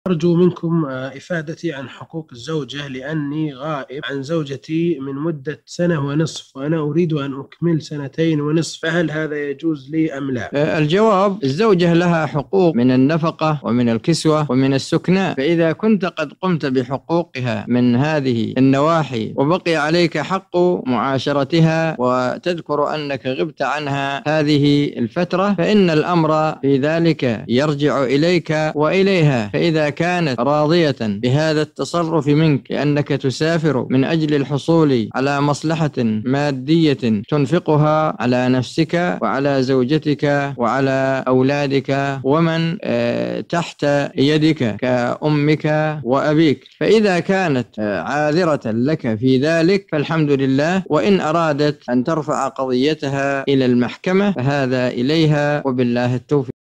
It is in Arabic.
أرجو منكم إفادتي عن حقوق الزوجة، لأني غائب عن زوجتي من مدة سنة ونصف، وأنا أريد أن أكمل سنتين ونصف، فهل هذا يجوز لي أم لا؟ الجواب: الزوجة لها حقوق من النفقة ومن الكسوة ومن السكنى، فإذا كنت قد قمت بحقوقها من هذه النواحي وبقي عليك حق معاشرتها وتذكر أنك غبت عنها هذه الفترة، فإن الأمر في ذلك يرجع إليك وإليها. فإذا كانت راضية بهذا التصرف منك لأنك تسافر من أجل الحصول على مصلحة مادية تنفقها على نفسك وعلى زوجتك وعلى أولادك ومن تحت يدك كأمك وأبيك، فإذا كانت عاذرة لك في ذلك فالحمد لله، وإن أرادت أن ترفع قضيتها إلى المحكمة فهذا إليها، وبالله التوفيق.